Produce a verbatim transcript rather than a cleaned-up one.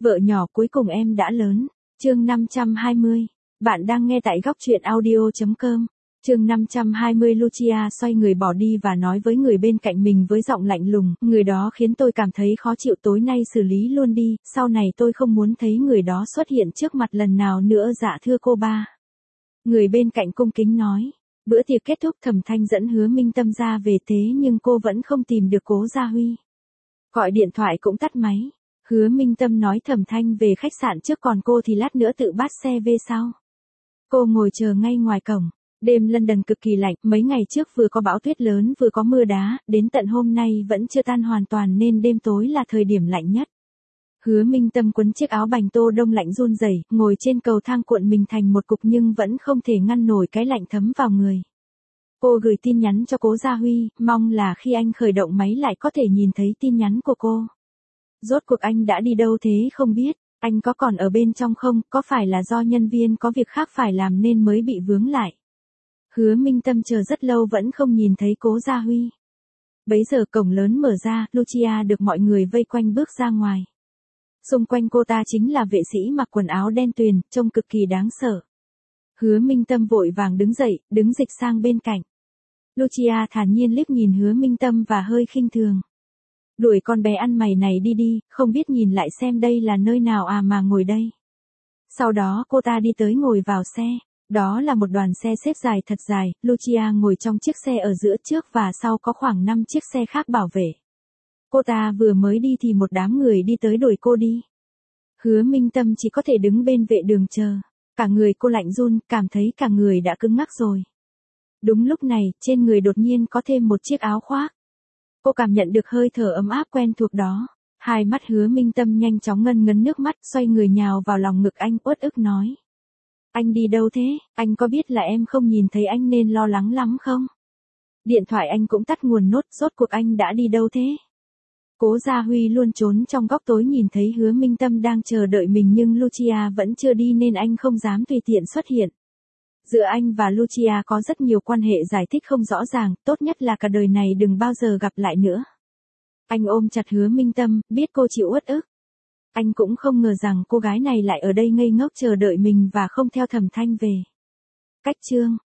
Vợ nhỏ cuối cùng em đã lớn. Chương năm trăm hai mươi. Bạn đang nghe tại góc truyện audio chấm com. Chương năm trăm hai mươi. Lucia xoay người bỏ đi và nói với người bên cạnh mình với giọng lạnh lùng, người đó khiến tôi cảm thấy khó chịu, tối nay xử lý luôn đi, sau này tôi không muốn thấy người đó xuất hiện trước mặt lần nào nữa. Dạ thưa cô ba. Người bên cạnh cung kính nói. Bữa tiệc kết thúc, Thẩm Thanh dẫn Hứa Minh Tâm ra về, thế nhưng cô vẫn không tìm được Cố Gia Huy. Gọi điện thoại cũng tắt máy. Hứa Minh Tâm nói Thẩm Thanh về khách sạn trước, còn cô thì lát nữa tự bắt xe về sau. Cô ngồi chờ ngay ngoài cổng. Đêm London cực kỳ lạnh, mấy ngày trước vừa có bão tuyết lớn vừa có mưa đá, đến tận hôm nay vẫn chưa tan hoàn toàn nên đêm tối là thời điểm lạnh nhất. Hứa Minh Tâm quấn chiếc áo bành tô đông lạnh run rẩy, ngồi trên cầu thang cuộn mình thành một cục nhưng vẫn không thể ngăn nổi cái lạnh thấm vào người. Cô gửi tin nhắn cho Cố Gia Huy, mong là khi anh khởi động máy lại có thể nhìn thấy tin nhắn của cô. Rốt cuộc anh đã đi đâu thế không biết, anh có còn ở bên trong không, có phải là do nhân viên có việc khác phải làm nên mới bị vướng lại. Hứa Minh Tâm chờ rất lâu vẫn không nhìn thấy Cố Gia Huy. Bấy giờ cổng lớn mở ra, Lucia được mọi người vây quanh bước ra ngoài. Xung quanh cô ta chính là vệ sĩ mặc quần áo đen tuyền, trông cực kỳ đáng sợ. Hứa Minh Tâm vội vàng đứng dậy, đứng dịch sang bên cạnh. Lucia thản nhiên liếc nhìn Hứa Minh Tâm và hơi khinh thường. Đuổi con bé ăn mày này đi đi, không biết nhìn lại xem đây là nơi nào à mà ngồi đây. Sau đó cô ta đi tới ngồi vào xe. Đó là một đoàn xe xếp dài thật dài, Lucia ngồi trong chiếc xe ở giữa, trước và sau có khoảng năm chiếc xe khác bảo vệ. Cô ta vừa mới đi thì một đám người đi tới đuổi cô đi. Hứa Minh Tâm chỉ có thể đứng bên vệ đường chờ. Cả người cô lạnh run, cảm thấy cả người đã cứng ngắc rồi. Đúng lúc này, trên người đột nhiên có thêm một chiếc áo khoác. Cô cảm nhận được hơi thở ấm áp quen thuộc đó. Hai mắt Hứa Minh Tâm nhanh chóng ngân ngấn nước mắt, xoay người nhào vào lòng ngực anh, uất ức nói. Anh đi đâu thế, anh có biết là em không nhìn thấy anh nên lo lắng lắm không? Điện thoại anh cũng tắt nguồn nốt, rốt cuộc anh đã đi đâu thế? Cố Gia Huy luôn trốn trong góc tối, nhìn thấy Hứa Minh Tâm đang chờ đợi mình nhưng Lucia vẫn chưa đi nên anh không dám tùy tiện xuất hiện. Giữa anh và Lucia có rất nhiều quan hệ giải thích không rõ ràng, tốt nhất là cả đời này đừng bao giờ gặp lại nữa. Anh ôm chặt Hứa Minh Tâm, biết cô chịu uất ức. Anh cũng không ngờ rằng cô gái này lại ở đây ngây ngốc chờ đợi mình và không theo Thẩm Thanh về. Cách chương